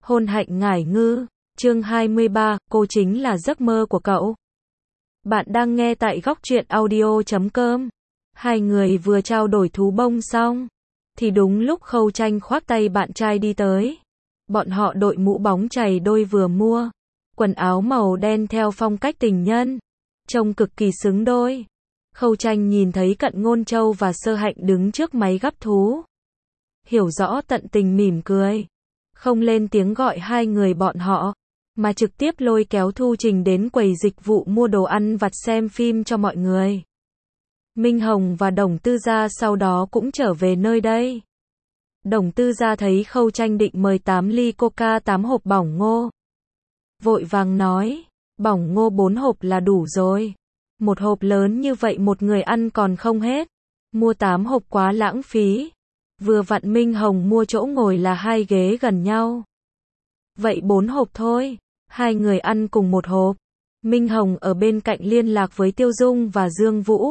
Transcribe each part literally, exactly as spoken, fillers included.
Hôn hạnh ngải ngư, chương hai mươi ba, cô chính là giấc mơ của cậu. Bạn đang nghe tại góc truyện audio chấm com. Hai người vừa trao đổi thú bông xong, thì đúng lúc Khâu Tranh khoác tay bạn trai đi tới. Bọn họ đội mũ bóng chày đôi vừa mua, quần áo màu đen theo phong cách tình nhân, trông cực kỳ xứng đôi. Khâu Tranh nhìn thấy Cận Ngôn Châu và Sơ Hạnh đứng trước máy gắp thú. Hiểu rõ tận tình mỉm cười. Không lên tiếng gọi hai người bọn họ, mà trực tiếp lôi kéo Thu Trình đến quầy dịch vụ mua đồ ăn vặt xem phim cho mọi người. Minh Hồng và Đồng Tư Gia sau đó cũng trở về nơi đây. Đồng Tư Gia thấy Khâu Tranh định mời tám ly coca tám hộp bỏng ngô. Vội vàng nói, bỏng ngô bốn hộp là đủ rồi. Một hộp lớn như vậy một người ăn còn không hết. Mua tám hộp quá lãng phí. Vừa vặn Minh Hồng mua chỗ ngồi là hai ghế gần nhau. Vậy bốn hộp thôi. Hai người ăn cùng một hộp. Minh Hồng ở bên cạnh liên lạc với Tiêu Dung và Dương Vũ.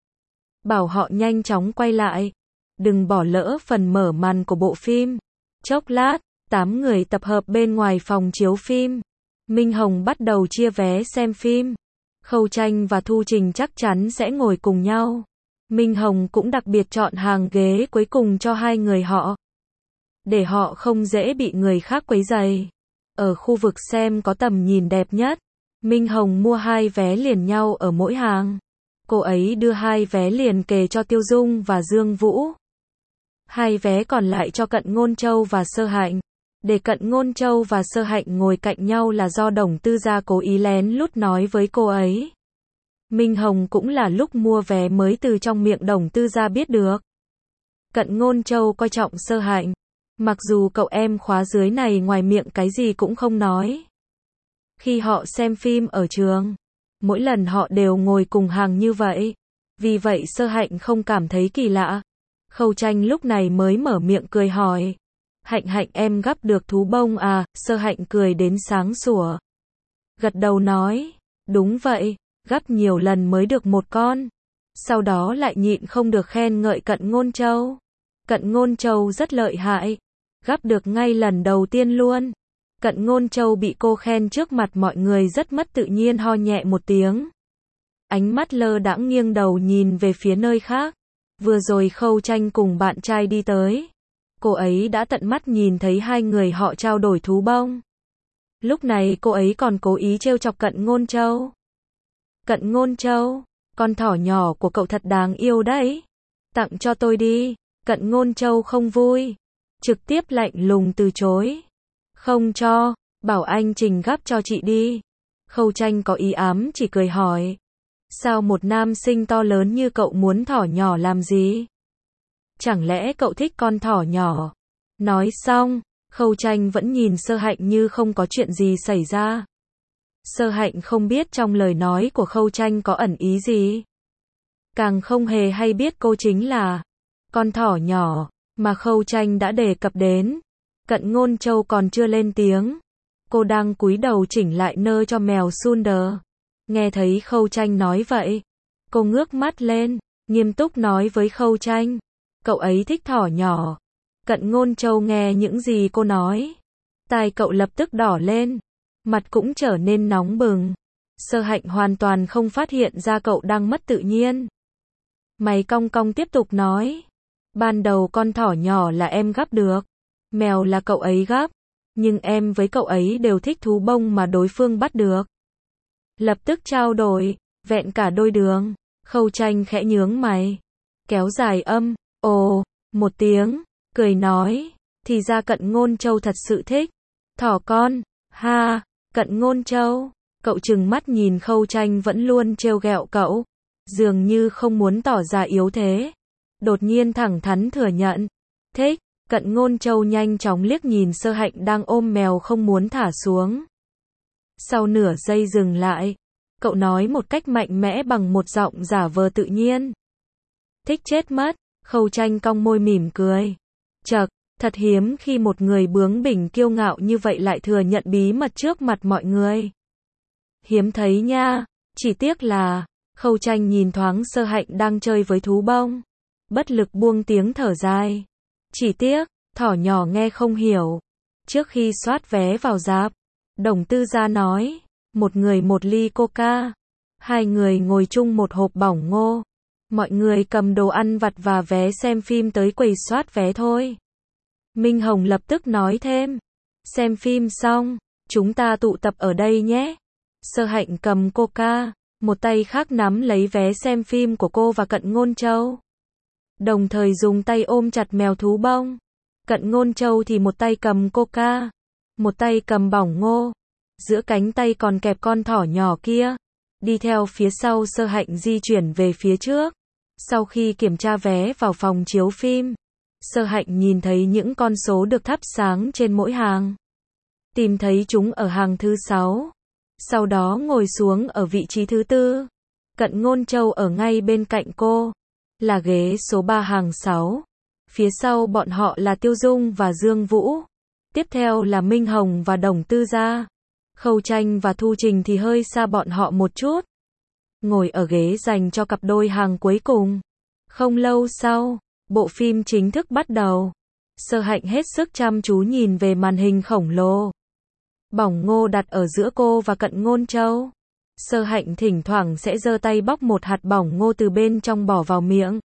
Bảo họ nhanh chóng quay lại. Đừng bỏ lỡ phần mở màn của bộ phim. Chốc lát, tám người tập hợp bên ngoài phòng chiếu phim. Minh Hồng bắt đầu chia vé xem phim. Khâu Tranh và Thu Trình chắc chắn sẽ ngồi cùng nhau. Minh Hồng cũng đặc biệt chọn hàng ghế cuối cùng cho hai người họ, để họ không dễ bị người khác quấy rầy. Ở khu vực xem có tầm nhìn đẹp nhất, Minh Hồng mua hai vé liền nhau ở mỗi hàng. Cô ấy đưa hai vé liền kề cho Tiêu Dung và Dương Vũ. Hai vé còn lại cho Cận Ngôn Châu và Sơ Hạnh. Để Cận Ngôn Châu và Sơ Hạnh ngồi cạnh nhau là do Đồng Tư Gia cố ý lén lút nói với cô ấy. Minh Hồng cũng là lúc mua vé mới từ trong miệng Đồng Tư Gia biết được. Cận Ngôn Châu coi trọng Sơ Hạnh. Mặc dù cậu em khóa dưới này ngoài miệng cái gì cũng không nói. Khi họ xem phim ở trường, mỗi lần họ đều ngồi cùng hàng như vậy. Vì vậy Sơ Hạnh không cảm thấy kỳ lạ. Khâu Tranh lúc này mới mở miệng cười hỏi. Hạnh Hạnh em gắp được thú bông à? Sơ Hạnh cười đến sáng sủa. Gật đầu nói, đúng vậy. Gắp nhiều lần mới được một con. Sau đó lại nhịn không được khen ngợi Cận Ngôn Châu. Cận Ngôn Châu rất lợi hại. Gắp được ngay lần đầu tiên luôn. Cận Ngôn Châu bị cô khen trước mặt mọi người rất mất tự nhiên ho nhẹ một tiếng. Ánh mắt lơ đãng nghiêng đầu nhìn về phía nơi khác. Vừa rồi Khâu Tranh cùng bạn trai đi tới. Cô ấy đã tận mắt nhìn thấy hai người họ trao đổi thú bông. Lúc này cô ấy còn cố ý trêu chọc Cận Ngôn Châu. Cận Ngôn Châu, con thỏ nhỏ của cậu thật đáng yêu đấy. Tặng cho tôi đi. Cận Ngôn Châu không vui. Trực tiếp lạnh lùng từ chối. Không cho, bảo anh Trình gắp cho chị đi. Khâu Tranh có ý ám chỉ cười hỏi. Sao một nam sinh to lớn như cậu muốn thỏ nhỏ làm gì? Chẳng lẽ cậu thích con thỏ nhỏ? Nói xong, Khâu Tranh vẫn nhìn Sơ Hạnh như không có chuyện gì xảy ra. Sơ Hạnh không biết trong lời nói của Khâu Tranh có ẩn ý gì. Càng không hề hay biết cô chính là con thỏ nhỏ mà Khâu Tranh đã đề cập đến. Cận Ngôn Châu còn chưa lên tiếng. Cô đang cúi đầu chỉnh lại nơ cho mèo Sunder. Nghe thấy Khâu Tranh nói vậy, cô ngước mắt lên, nghiêm túc nói với Khâu Tranh. Cậu ấy thích thỏ nhỏ. Cận Ngôn Châu nghe những gì cô nói. Tai cậu lập tức đỏ lên. Mặt cũng trở nên nóng bừng. Sơ Hạnh hoàn toàn không phát hiện ra cậu đang mất tự nhiên. Mày cong cong tiếp tục nói. Ban đầu con thỏ nhỏ là em gắp được. Mèo là cậu ấy gắp. Nhưng em với cậu ấy đều thích thú bông mà đối phương bắt được. Lập tức trao đổi, vẹn cả đôi đường. Khâu Tranh khẽ nhướng mày. Kéo dài âm, ồ, một tiếng, cười nói. Thì ra Cận Ngôn Châu thật sự thích thỏ con, ha. Cận Ngôn Châu, cậu trừng mắt nhìn Khâu Tranh vẫn luôn trêu ghẹo cậu, dường như không muốn tỏ ra yếu thế. Đột nhiên thẳng thắn thừa nhận, thích. Cận Ngôn Châu nhanh chóng liếc nhìn Sơ Hạnh đang ôm mèo không muốn thả xuống. Sau nửa giây dừng lại, cậu nói một cách mạnh mẽ bằng một giọng giả vờ tự nhiên. Thích chết mất. Khâu Tranh cong môi mỉm cười. Chậc, thật hiếm khi một người bướng bỉnh kiêu ngạo như vậy lại thừa nhận bí mật trước mặt mọi người. Hiếm thấy nha. Chỉ tiếc là, Khâu Tranh nhìn thoáng Sơ Hạnh đang chơi với thú bông. Bất lực buông tiếng thở dài. Chỉ tiếc, thỏ nhỏ nghe không hiểu. Trước khi soát vé vào rạp, Đồng Tư Gia nói, một người một ly coca, hai người ngồi chung một hộp bỏng ngô. Mọi người cầm đồ ăn vặt và vé xem phim tới quầy soát vé thôi. Minh Hồng lập tức nói thêm, xem phim xong, chúng ta tụ tập ở đây nhé. Sơ Hạnh cầm coca, một tay khác nắm lấy vé xem phim của cô và Cận Ngôn Châu. Đồng thời dùng tay ôm chặt mèo thú bông. Cận Ngôn Châu thì một tay cầm coca, một tay cầm bỏng ngô. Giữa cánh tay còn kẹp con thỏ nhỏ kia. Đi theo phía sau Sơ Hạnh di chuyển về phía trước. Sau khi kiểm tra vé vào phòng chiếu phim, Sơ Hạnh nhìn thấy những con số được thắp sáng trên mỗi hàng. Tìm thấy chúng ở hàng thứ sáu. Sau đó ngồi xuống ở vị trí thứ tư. Cận Ngôn Châu ở ngay bên cạnh cô, là ghế số ba hàng sáu. Phía sau bọn họ là Tiêu Dung và Dương Vũ. Tiếp theo là Minh Hồng và Đồng Tư Gia. Khâu Tranh và Thu Trình thì hơi xa bọn họ một chút. Ngồi ở ghế dành cho cặp đôi hàng cuối cùng. Không lâu sau, bộ phim chính thức bắt đầu. Sơ Hạnh hết sức chăm chú nhìn về màn hình khổng lồ. Bỏng ngô đặt ở giữa cô và Cận Ngôn Châu. Sơ Hạnh thỉnh thoảng sẽ giơ tay bóc một hạt bỏng ngô từ bên trong bỏ vào miệng.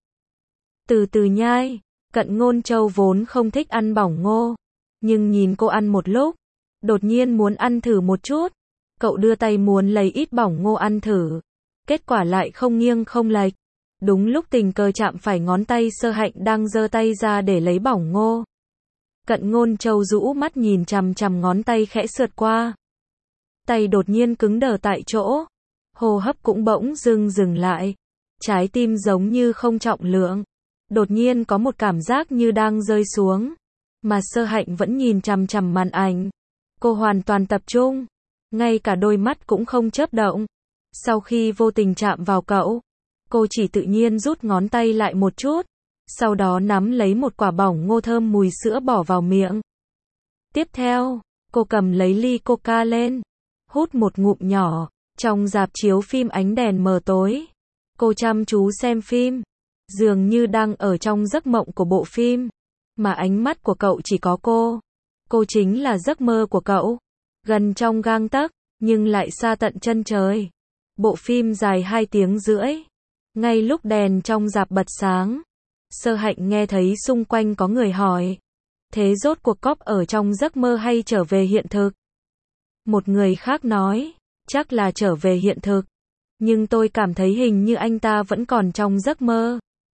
Từ từ nhai. Cận Ngôn Châu vốn không thích ăn bỏng ngô, nhưng nhìn cô ăn một lúc, đột nhiên muốn ăn thử một chút. Cậu đưa tay muốn lấy ít bỏng ngô ăn thử. Kết quả lại không nghiêng không lệch. Đúng lúc tình cờ chạm phải ngón tay Sơ Hạnh đang giơ tay ra để lấy bỏng ngô. Cận Ngôn Châu rũ mắt nhìn chằm chằm ngón tay khẽ sượt qua. Tay đột nhiên cứng đờ tại chỗ. Hô hấp cũng bỗng dưng dừng lại. Trái tim giống như không trọng lượng. Đột nhiên có một cảm giác như đang rơi xuống. Mà Sơ Hạnh vẫn nhìn chằm chằm màn ảnh. Cô hoàn toàn tập trung. Ngay cả đôi mắt cũng không chớp động. Sau khi vô tình chạm vào cậu, cô chỉ tự nhiên rút ngón tay lại một chút. Sau đó nắm lấy một quả bỏng ngô thơm mùi sữa bỏ vào miệng. Tiếp theo, cô cầm lấy ly coca lên. Hút một ngụm nhỏ. Trong rạp chiếu phim ánh đèn mờ tối. Cô chăm chú xem phim. Dường như đang ở trong giấc mộng của bộ phim. Mà ánh mắt của cậu chỉ có cô. Cô chính là giấc mơ của cậu. Gần trong gang tấc, nhưng lại xa tận chân trời. Bộ phim dài hai tiếng rưỡi. Ngay lúc đèn trong rạp bật sáng, Sơ Hạnh nghe thấy xung quanh có người hỏi. Thế rốt cuộc cóp ở trong giấc mơ hay trở về hiện thực? Một người khác nói, chắc là trở về hiện thực. Nhưng tôi cảm thấy hình như anh ta vẫn còn trong giấc mơ.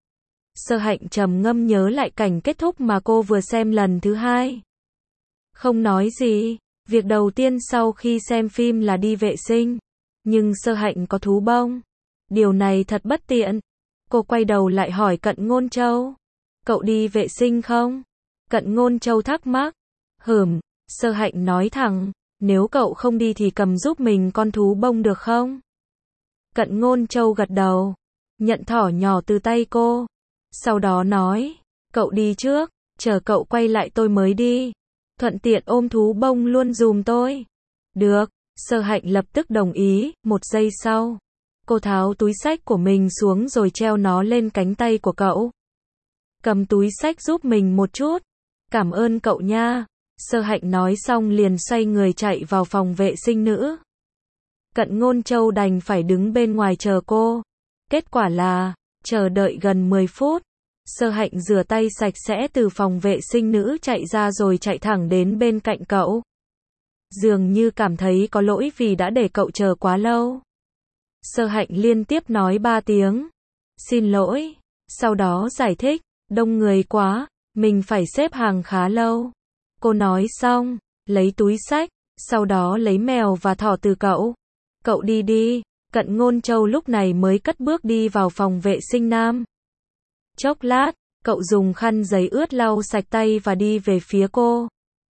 Sơ Hạnh trầm ngâm nhớ lại cảnh kết thúc mà cô vừa xem lần thứ hai. Không nói gì, việc đầu tiên sau khi xem phim là đi vệ sinh. Nhưng Sơ Hạnh có thú bông. Điều này thật bất tiện. Cô quay đầu lại hỏi Cận Ngôn Châu. Cậu đi vệ sinh không? Cận Ngôn Châu thắc mắc. Hửm, Sơ Hạnh nói thẳng. Nếu cậu không đi thì cầm giúp mình con thú bông được không? Cận Ngôn Châu gật đầu. Nhận thỏ nhỏ từ tay cô. Sau đó nói. Cậu đi trước, chờ cậu quay lại tôi mới đi. Thuận tiện ôm thú bông luôn dùm tôi. Được, Sơ Hạnh lập tức đồng ý. Một giây sau, cô tháo túi xách của mình xuống rồi treo nó lên cánh tay của cậu. Cầm túi xách giúp mình một chút. Cảm ơn cậu nha. Sơ Hạnh nói xong liền xoay người chạy vào phòng vệ sinh nữ. Cận Ngôn Châu đành phải đứng bên ngoài chờ cô. Kết quả là, chờ đợi gần mười phút. Sơ Hạnh rửa tay sạch sẽ từ phòng vệ sinh nữ chạy ra rồi chạy thẳng đến bên cạnh cậu. Dường như cảm thấy có lỗi vì đã để cậu chờ quá lâu. Sơ Hạnh liên tiếp nói ba tiếng. Xin lỗi. Sau đó giải thích, đông người quá, mình phải xếp hàng khá lâu. Cô nói xong, lấy túi xách, sau đó lấy mèo và thỏ từ cậu. Cậu đi đi. Cận Ngôn Châu lúc này mới cất bước đi vào phòng vệ sinh nam. Chốc lát, cậu dùng khăn giấy ướt lau sạch tay và đi về phía cô.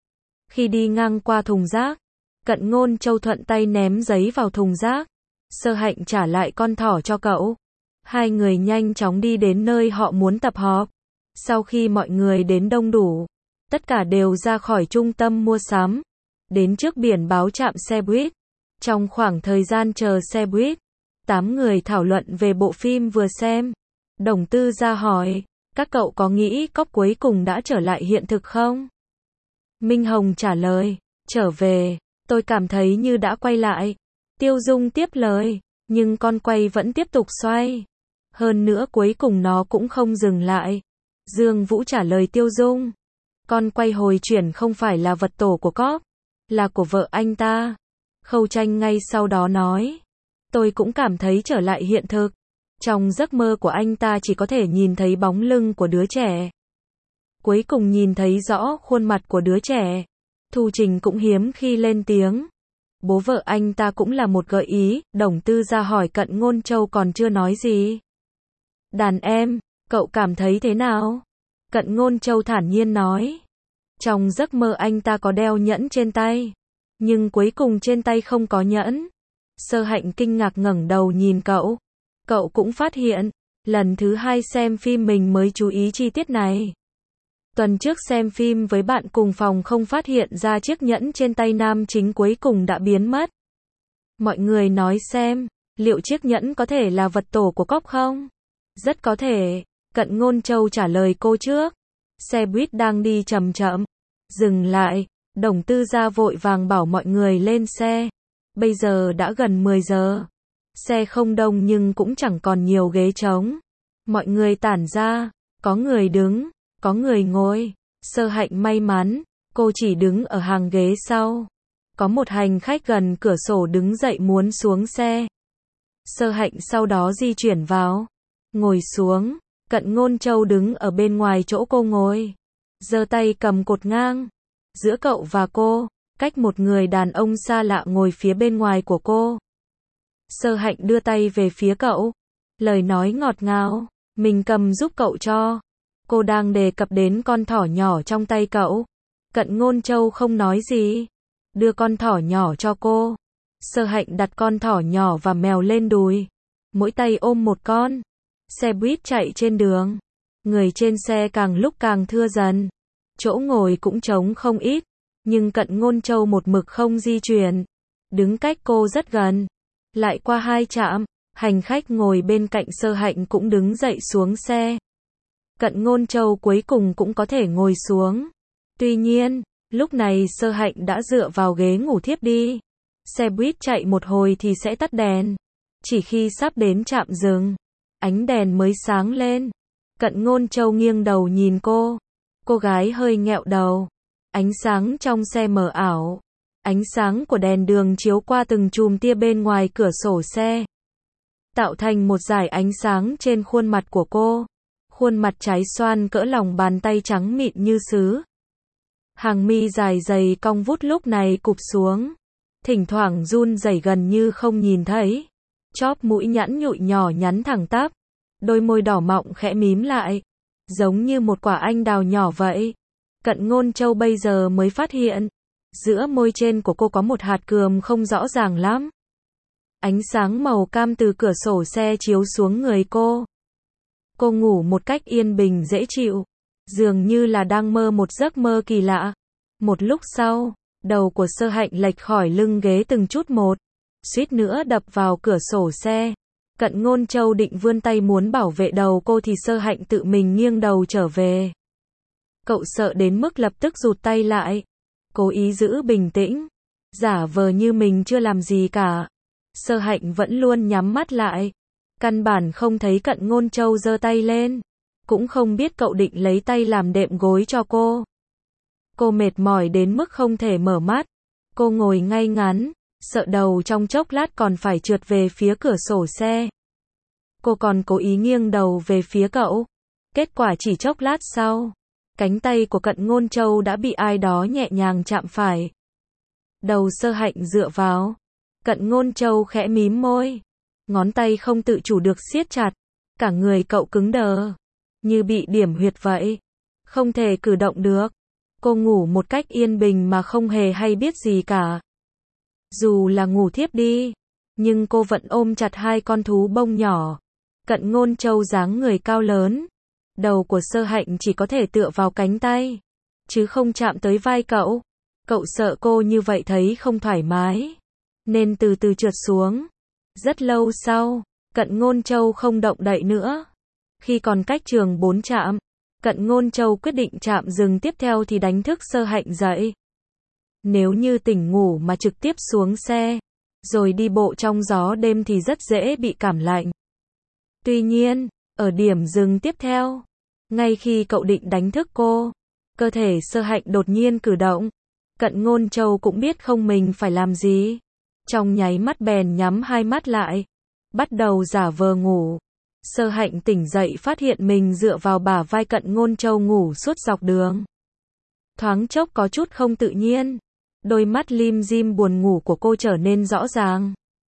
Khi đi ngang qua thùng rác, Cận Ngôn Châu thuận tay ném giấy vào thùng rác. Sơ Hạnh trả lại con thỏ cho cậu. Hai người nhanh chóng đi đến nơi họ muốn tập họp. Sau khi mọi người đến đông đủ, tất cả đều ra khỏi trung tâm mua sắm. Đến trước biển báo trạm xe buýt. Trong khoảng thời gian chờ xe buýt, tám người thảo luận về bộ phim vừa xem. Đồng Tư Gia hỏi, các cậu có nghĩ cóp cuối cùng đã trở lại hiện thực không? Minh Hồng trả lời, trở về, tôi cảm thấy như đã quay lại. Tiêu Dung tiếp lời, nhưng con quay vẫn tiếp tục xoay. Hơn nữa cuối cùng nó cũng không dừng lại. Dương Vũ trả lời Tiêu Dung, con quay hồi chuyển không phải là vật tổ của cóp, là của vợ anh ta. Khâu Tranh ngay sau đó nói, tôi cũng cảm thấy trở lại hiện thực. Trong giấc mơ của anh ta chỉ có thể nhìn thấy bóng lưng của đứa trẻ. Cuối cùng nhìn thấy rõ khuôn mặt của đứa trẻ. Thu Trình cũng hiếm khi lên tiếng. Bố vợ anh ta cũng là một gợi ý. Đồng Tư Gia hỏi Cận Ngôn Châu còn chưa nói gì. Đàn em, cậu cảm thấy thế nào? Cận Ngôn Châu thản nhiên nói. Trong giấc mơ anh ta có đeo nhẫn trên tay. Nhưng cuối cùng trên tay không có nhẫn. Sơ Hạnh kinh ngạc ngẩng đầu nhìn cậu. Cậu cũng phát hiện. Lần thứ hai xem phim mình mới chú ý chi tiết này. Tuần trước xem phim với bạn cùng phòng không phát hiện ra chiếc nhẫn trên tay nam chính cuối cùng đã biến mất. Mọi người nói xem, liệu chiếc nhẫn có thể là vật tổ của cóp không? Rất có thể. Cận Ngôn Châu trả lời cô trước. Xe buýt đang đi chậm chậm. Dừng lại. Đồng Tư Gia vội vàng bảo mọi người lên xe. Bây giờ đã gần mười giờ. Xe không đông nhưng cũng chẳng còn nhiều ghế trống. Mọi người tản ra. Có người đứng. Có người ngồi. Sơ Hạnh may mắn. Cô chỉ đứng ở hàng ghế sau. Có một hành khách gần cửa sổ đứng dậy muốn xuống xe. Sơ Hạnh sau đó di chuyển vào. Ngồi xuống. Cận Ngôn Châu đứng ở bên ngoài chỗ cô ngồi. Giơ tay cầm cột ngang. Giữa cậu và cô, cách một người đàn ông xa lạ ngồi phía bên ngoài của cô. Sơ Hạnh đưa tay về phía cậu. Lời nói ngọt ngào. Mình cầm giúp cậu cho. Cô đang đề cập đến con thỏ nhỏ trong tay cậu. Cận Ngôn Châu không nói gì. Đưa con thỏ nhỏ cho cô. Sơ Hạnh đặt con thỏ nhỏ và mèo lên đùi. Mỗi tay ôm một con. Xe buýt chạy trên đường. Người trên xe càng lúc càng thưa dần. Chỗ ngồi cũng trống không ít. Nhưng Cận Ngôn Châu một mực không di chuyển. Đứng cách cô rất gần. Lại qua hai trạm. Hành khách ngồi bên cạnh Sơ Hạnh cũng đứng dậy xuống xe. Cận Ngôn Châu cuối cùng cũng có thể ngồi xuống. Tuy nhiên, lúc này Sơ Hạnh đã dựa vào ghế ngủ thiếp đi. Xe buýt chạy một hồi thì sẽ tắt đèn. Chỉ khi sắp đến trạm dừng, ánh đèn mới sáng lên. Cận Ngôn Châu nghiêng đầu nhìn cô. Cô gái hơi nghẹo đầu. Ánh sáng trong xe mờ ảo. Ánh sáng của đèn đường chiếu qua từng chùm tia bên ngoài cửa sổ xe. Tạo thành một dải ánh sáng trên khuôn mặt của cô. Khuôn mặt trái xoan cỡ lòng bàn tay trắng mịn như sứ. Hàng mi dài dày cong vút lúc này cụp xuống. Thỉnh thoảng run rẩy gần như không nhìn thấy. Chóp mũi nhẵn nhụi nhỏ nhắn thẳng tắp. Đôi môi đỏ mọng khẽ mím lại. Giống như một quả anh đào nhỏ vậy. Cận Ngôn Châu bây giờ mới phát hiện. Giữa môi trên của cô có một hạt cườm không rõ ràng lắm. Ánh sáng màu cam từ cửa sổ xe chiếu xuống người cô. Cô ngủ một cách yên bình dễ chịu. Dường như là đang mơ một giấc mơ kỳ lạ. Một lúc sau, đầu của Sơ Hạnh lệch khỏi lưng ghế từng chút một. Suýt nữa đập vào cửa sổ xe. Cận Ngôn Châu định vươn tay muốn bảo vệ đầu cô thì Sơ Hạnh tự mình nghiêng đầu trở về. Cậu sợ đến mức lập tức rụt tay lại. Cố ý giữ bình tĩnh. Giả vờ như mình chưa làm gì cả. Sơ Hạnh vẫn luôn nhắm mắt lại. Căn bản không thấy Cận Ngôn Châu giơ tay lên. Cũng không biết cậu định lấy tay làm đệm gối cho cô. Cô mệt mỏi đến mức không thể mở mắt. Cô ngồi ngay ngắn. Sợ đầu trong chốc lát còn phải trượt về phía cửa sổ xe. Cô còn cố ý nghiêng đầu về phía cậu. Kết quả chỉ chốc lát sau. Cánh tay của Cận Ngôn Châu đã bị ai đó nhẹ nhàng chạm phải. Đầu Sơ Hạnh dựa vào. Cận Ngôn Châu khẽ mím môi. Ngón tay không tự chủ được siết chặt. Cả người cậu cứng đờ. Như bị điểm huyệt vậy. Không thể cử động được. Cô ngủ một cách yên bình mà không hề hay biết gì cả. Dù là ngủ thiếp đi. Nhưng cô vẫn ôm chặt hai con thú bông nhỏ. Cận Ngôn Châu dáng người cao lớn. Đầu của Sơ Hạnh chỉ có thể tựa vào cánh tay. Chứ không chạm tới vai cậu. Cậu sợ cô như vậy thấy không thoải mái. Nên từ từ trượt xuống. Rất lâu sau, Cận Ngôn Châu không động đậy nữa. Khi còn cách trường bốn trạm, Cận Ngôn Châu quyết định chạm dừng tiếp theo thì đánh thức Sơ Hạnh dậy. Nếu như tỉnh ngủ mà trực tiếp xuống xe, rồi đi bộ trong gió đêm thì rất dễ bị cảm lạnh. Tuy nhiên, ở điểm dừng tiếp theo, ngay khi cậu định đánh thức cô, cơ thể Sơ Hạnh đột nhiên cử động. Cận Ngôn Châu cũng biết không mình phải làm gì. Trong nháy mắt bèn nhắm hai mắt lại, bắt đầu giả vờ ngủ. Sơ Hạnh tỉnh dậy phát hiện mình dựa vào bả vai Cận Ngôn Châu ngủ suốt dọc đường. Thoáng chốc có chút không tự nhiên, đôi mắt lim dim buồn ngủ của cô trở nên rõ ràng.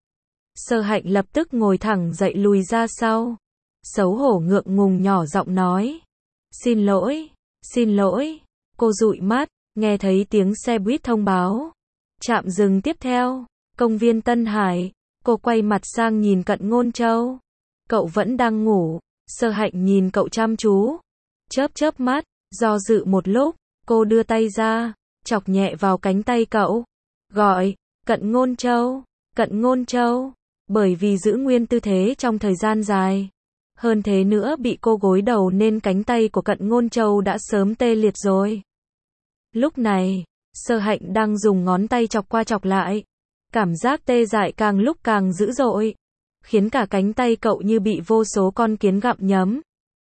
Sơ Hạnh lập tức ngồi thẳng dậy lùi ra sau, xấu hổ ngượng ngùng nhỏ giọng nói. Xin lỗi, xin lỗi. Cô dụi mắt, nghe thấy tiếng xe buýt thông báo. Trạm dừng tiếp theo, công viên Tân Hải. Cô quay mặt sang nhìn Cận Ngôn Châu. Cậu vẫn đang ngủ. Sơ Hạnh nhìn cậu chăm chú, chớp chớp mắt, do dự một lúc, cô đưa tay ra, chọc nhẹ vào cánh tay cậu, gọi, Cận Ngôn Châu, Cận Ngôn Châu. Bởi vì giữ nguyên tư thế trong thời gian dài, hơn thế nữa bị cô gối đầu nên cánh tay của Cận Ngôn Châu đã sớm tê liệt rồi. Lúc này, Sơ Hạnh đang dùng ngón tay chọc qua chọc lại, cảm giác tê dại càng lúc càng dữ dội, khiến cả cánh tay cậu như bị vô số con kiến gặm nhấm.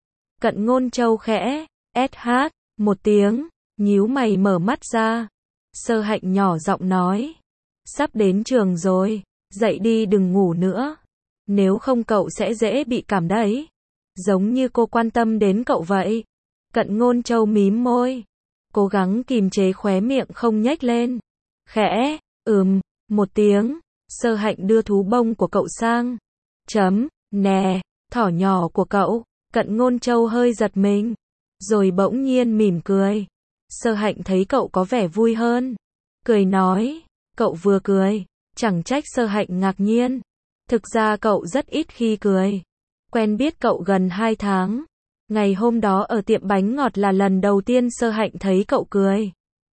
Cận Ngôn Châu khẽ, ét hát, một tiếng, nhíu mày mở mắt ra. Sơ Hạnh nhỏ giọng nói, sắp đến trường rồi, dậy đi đừng ngủ nữa. Nếu không cậu sẽ dễ bị cảm đấy. Giống như cô quan tâm đến cậu vậy. Cận Ngôn Châu mím môi, cố gắng kìm chế khóe miệng không nhếch lên. Khẽ, ừm, một tiếng, Sơ Hạnh đưa thú bông của cậu sang. Chấm, nè, thỏ nhỏ của cậu. Cận Ngôn Châu hơi giật mình, rồi bỗng nhiên mỉm cười. Sơ Hạnh thấy cậu có vẻ vui hơn, cười nói, cậu vừa cười, chẳng trách Sơ Hạnh ngạc nhiên. Thực ra cậu rất ít khi cười. Quen biết cậu gần hai tháng. Ngày hôm đó ở tiệm bánh ngọt là lần đầu tiên Sơ Hạnh thấy cậu cười.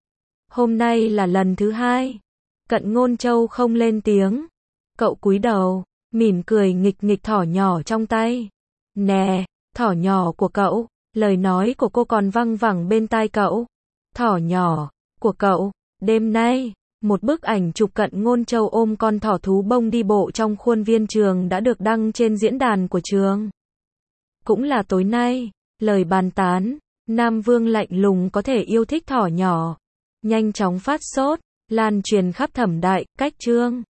Hôm nay là lần thứ hai. Cận Ngôn Châu không lên tiếng. Cậu cúi đầu, mỉm cười nghịch nghịch thỏ nhỏ trong tay. Nè, thỏ nhỏ của cậu. Lời nói của cô còn văng vẳng bên tai cậu. Thỏ nhỏ của cậu. Đêm nay, một bức ảnh chụp Cận Ngôn Châu ôm con thỏ thú bông đi bộ trong khuôn viên trường đã được đăng trên diễn đàn của trường. Cũng là tối nay, lời bàn tán, Nam Vương lạnh lùng có thể yêu thích thỏ nhỏ, nhanh chóng phát sốt, lan truyền khắp Thẩm Đại, Cách Trương.